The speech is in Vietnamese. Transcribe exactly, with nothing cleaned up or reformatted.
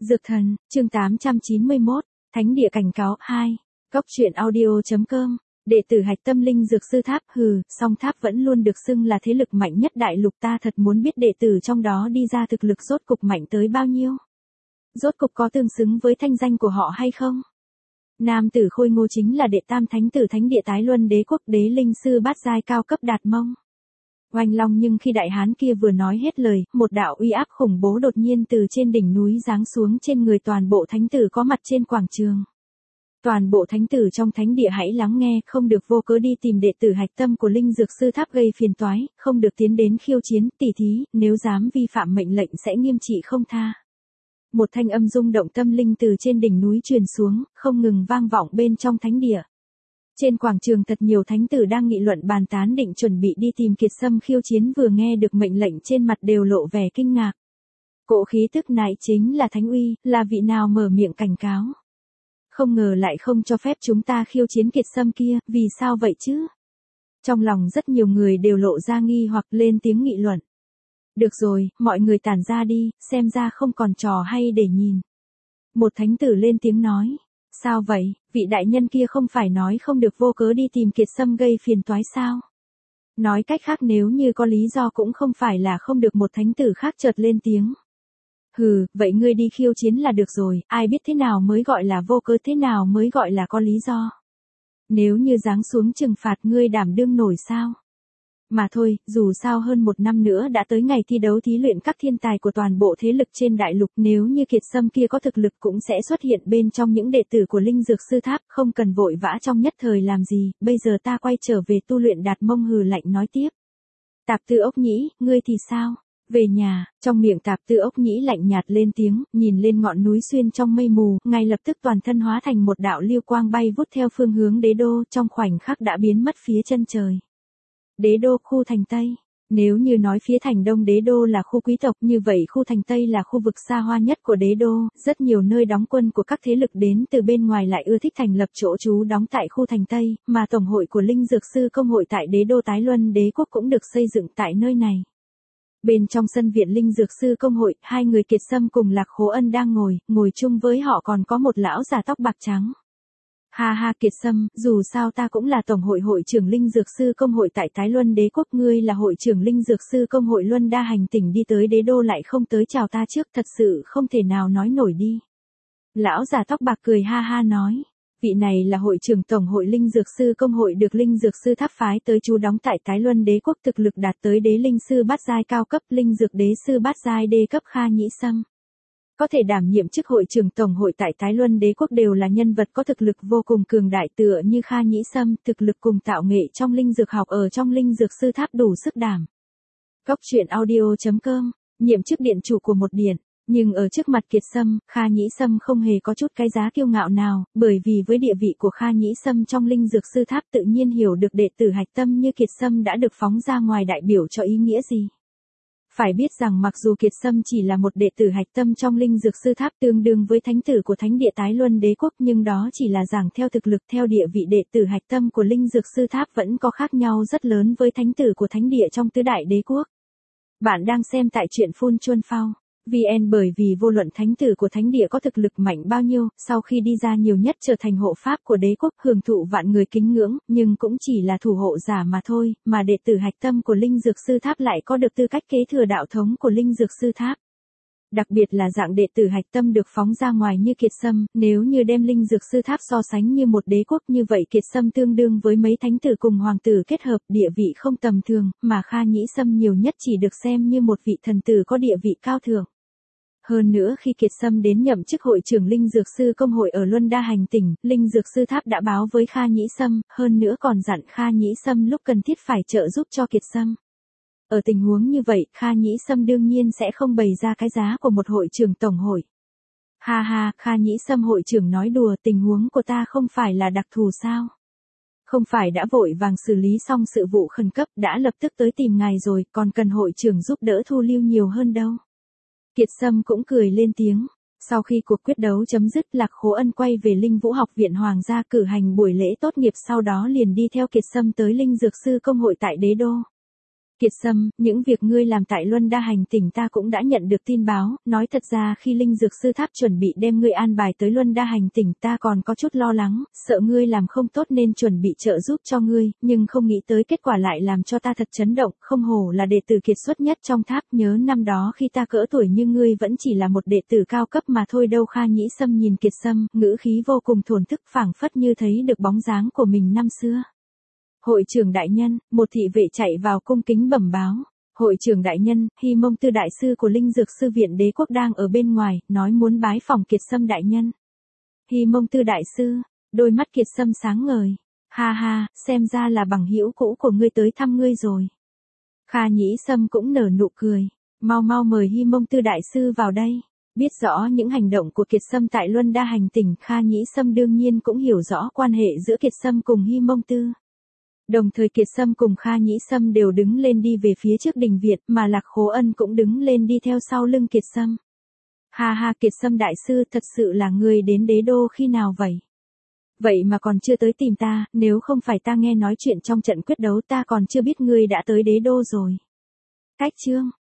Dược thần, chương tám trăm chín mươi mốt, Thánh địa cảnh cáo hai. Góc truyện audio.com. Đệ tử hạch tâm linh dược sư tháp, hừ, song tháp vẫn luôn được xưng là thế lực mạnh nhất đại lục, ta thật muốn biết đệ tử trong đó đi ra thực lực rốt cục mạnh tới bao nhiêu. Rốt cục có tương xứng với thanh danh của họ hay không? Nam tử khôi ngô chính là đệ tam thánh tử thánh địa Tái Luân Đế quốc đế linh sư bát giai cao cấp Đạt Mông. Oanh long, nhưng khi đại hán kia vừa nói hết lời, một đạo uy áp khủng bố đột nhiên từ trên đỉnh núi giáng xuống trên người toàn bộ thánh tử có mặt trên quảng trường. Toàn bộ thánh tử trong thánh địa hãy lắng nghe, không được vô cớ đi tìm đệ tử hạch tâm của linh dược sư tháp gây phiền toái, không được tiến đến khiêu chiến, tỉ thí, nếu dám vi phạm mệnh lệnh sẽ nghiêm trị không tha. Một thanh âm rung động tâm linh từ trên đỉnh núi truyền xuống, không ngừng vang vọng bên trong thánh địa. Trên quảng trường thật nhiều thánh tử đang nghị luận bàn tán định chuẩn bị đi tìm Kiệt Sâm khiêu chiến, vừa nghe được mệnh lệnh trên mặt đều lộ vẻ kinh ngạc. Cỗ khí tức này chính là thánh uy, là vị nào mở miệng cảnh cáo. Không ngờ lại không cho phép chúng ta khiêu chiến Kiệt Sâm kia, vì sao vậy chứ? Trong lòng rất nhiều người đều lộ ra nghi hoặc lên tiếng nghị luận. Được rồi, mọi người tản ra đi, xem ra không còn trò hay để nhìn. Một thánh tử lên tiếng nói. Sao vậy, vị đại nhân kia không phải nói không được vô cớ đi tìm Kiệt Sâm gây phiền toái sao? Nói cách khác nếu như có lý do cũng không phải là không được, một thánh tử khác chợt lên tiếng. Hừ, vậy ngươi đi khiêu chiến là được rồi, ai biết thế nào mới gọi là vô cớ, thế nào mới gọi là có lý do. Nếu như giáng xuống trừng phạt ngươi đảm đương nổi sao? Mà thôi, dù sao hơn một năm nữa đã tới ngày thi đấu thí luyện các thiên tài của toàn bộ thế lực trên đại lục, nếu như Kiệt Sâm kia có thực lực cũng sẽ xuất hiện bên trong những đệ tử của linh dược sư tháp, không cần vội vã trong nhất thời làm gì, bây giờ ta quay trở về tu luyện. Đạt Mông hừ lạnh nói tiếp. Tạp Tư Ốc Nhĩ, ngươi thì sao? Về nhà, trong miệng Tạp Tư Ốc Nhĩ lạnh nhạt lên tiếng, nhìn lên ngọn núi xuyên trong mây mù, ngay lập tức toàn thân hóa thành một đạo lưu quang bay vút theo phương hướng đế đô, trong khoảnh khắc đã biến mất phía chân trời. Đế đô, khu thành Tây. Nếu như nói phía thành Đông đế đô là khu quý tộc, như vậy khu thành Tây là khu vực xa hoa nhất của đế đô, rất nhiều nơi đóng quân của các thế lực đến từ bên ngoài lại ưa thích thành lập chỗ trú đóng tại khu thành Tây, mà tổng hội của linh dược sư công hội tại đế đô Tái Luân Đế quốc cũng được xây dựng tại nơi này. Bên trong sân viện linh dược sư công hội, hai người Kiệt Sâm cùng Lạc Khố Ân đang ngồi, ngồi chung với họ còn có một lão già tóc bạc trắng. Ha ha, Kiệt Sâm, dù sao ta cũng là tổng hội hội trưởng linh dược sư công hội tại Tái Luân Đế quốc, ngươi là hội trưởng linh dược sư công hội Luân Đa hành tỉnh đi tới đế đô lại không tới chào ta trước, thật sự không thể nào nói nổi đi. Lão già tóc bạc cười ha ha nói, vị này là hội trưởng tổng hội linh dược sư công hội được linh dược sư tháp phái tới trú đóng tại Tái Luân Đế quốc, thực lực đạt tới đế linh sư bát giai cao cấp, linh dược đế sư bát giai đê cấp Kha Nhĩ Sâm. Có thể đảm nhiệm chức hội trưởng tổng hội tại Tái Luân Đế quốc đều là nhân vật có thực lực vô cùng cường đại, tựa như Kha Nhĩ Sâm, thực lực cùng tạo nghệ trong linh dược học ở trong linh dược sư tháp đủ sức đảm. Góc truyện audio.com, nhiệm chức điện chủ của một điện, nhưng ở trước mặt Kiệt Sâm, Kha Nhĩ Sâm không hề có chút cái giá kiêu ngạo nào, bởi vì với địa vị của Kha Nhĩ Sâm trong linh dược sư tháp tự nhiên hiểu được đệ tử hạch tâm như Kiệt Sâm đã được phóng ra ngoài đại biểu cho ý nghĩa gì. Phải biết rằng mặc dù Kiệt Sâm chỉ là một đệ tử hạch tâm trong linh dược sư tháp tương đương với thánh tử của thánh địa Tái Luân Đế quốc, nhưng đó chỉ là giảng theo thực lực, theo địa vị đệ tử hạch tâm của linh dược sư tháp vẫn có khác nhau rất lớn với thánh tử của thánh địa trong tứ đại đế quốc. Bạn đang xem tại truyện Phun Chuân Phao vê en, bởi vì vô luận thánh tử của thánh địa có thực lực mạnh bao nhiêu, sau khi đi ra nhiều nhất trở thành hộ pháp của đế quốc, hưởng thụ vạn người kính ngưỡng, nhưng cũng chỉ là thủ hộ giả mà thôi, mà đệ tử hạch tâm của linh dược sư tháp lại có được tư cách kế thừa đạo thống của linh dược sư tháp. Đặc biệt là dạng đệ tử hạch tâm được phóng ra ngoài như Kiệt Sâm, nếu như đem linh dược sư tháp so sánh như một đế quốc, như vậy Kiệt Sâm tương đương với mấy thánh tử cùng hoàng tử kết hợp, địa vị không tầm thường, mà Kha Nhĩ Sâm nhiều nhất chỉ được xem như một vị thần tử có địa vị cao thượng. Hơn nữa khi Kiệt Sâm đến nhậm chức hội trưởng linh dược sư công hội ở Luân Đa hành tỉnh, linh dược sư tháp đã báo với Kha Nhĩ Sâm, hơn nữa còn dặn Kha Nhĩ Sâm lúc cần thiết phải trợ giúp cho Kiệt Sâm. Ở tình huống như vậy, Kha Nhĩ Sâm đương nhiên sẽ không bày ra cái giá của một hội trưởng tổng hội. Ha ha, Kha Nhĩ Sâm hội trưởng nói đùa, tình huống của ta không phải là đặc thù sao? Không phải đã vội vàng xử lý xong sự vụ khẩn cấp, đã lập tức tới tìm ngài rồi, còn cần hội trưởng giúp đỡ thu lưu nhiều hơn đâu. Kiệt Sâm cũng cười lên tiếng. Sau khi cuộc quyết đấu chấm dứt, Lạc Khố Ân quay về Linh Vũ học viện Hoàng gia cử hành buổi lễ tốt nghiệp, sau đó liền đi theo Kiệt Sâm tới linh dược sư công hội tại đế đô. Kiệt Sâm, những việc ngươi làm tại Luân Đa Hành tỉnh ta cũng đã nhận được tin báo, nói thật ra khi Linh Dược Sư Tháp chuẩn bị đem ngươi an bài tới Luân Đa Hành tỉnh ta còn có chút lo lắng, sợ ngươi làm không tốt nên chuẩn bị trợ giúp cho ngươi, nhưng không nghĩ tới kết quả lại làm cho ta thật chấn động, không hổ là đệ tử kiệt xuất nhất trong tháp, nhớ năm đó khi ta cỡ tuổi như ngươi vẫn chỉ là một đệ tử cao cấp mà thôi đâu. Kha Nhĩ Sâm nhìn Kiệt Sâm, ngữ khí vô cùng thổn thức, phảng phất như thấy được bóng dáng của mình năm xưa. Hội trưởng đại nhân, một thị vệ chạy vào cung kính bẩm báo. Hội trưởng đại nhân, Hy Mông Tư đại sư của Linh Dược Sư viện Đế quốc đang ở bên ngoài, nói muốn bái phỏng Kiệt Sâm đại nhân. Hy Mông Tư đại sư, đôi mắt Kiệt Sâm sáng ngời. Ha ha, xem ra là bằng hữu cũ của ngươi tới thăm ngươi rồi. Kha Nhĩ Sâm cũng nở nụ cười. Mau mau mời Hy Mông Tư đại sư vào đây. Biết rõ những hành động của Kiệt Sâm tại Luân Đa Hành tỉnh, Kha Nhĩ Sâm đương nhiên cũng hiểu rõ quan hệ giữa Kiệt Sâm cùng Hy Mông Tư. Đồng thời Kiệt Sâm cùng Kha Nhĩ Sâm đều đứng lên đi về phía trước đình viện, mà Lạc Khố Ân cũng đứng lên đi theo sau lưng Kiệt Sâm. Ha ha, Kiệt Sâm đại sư, thật sự là ngươi đến đế đô khi nào vậy? Vậy mà còn chưa tới tìm ta, nếu không phải ta nghe nói chuyện trong trận quyết đấu ta còn chưa biết ngươi đã tới đế đô rồi. Cách chương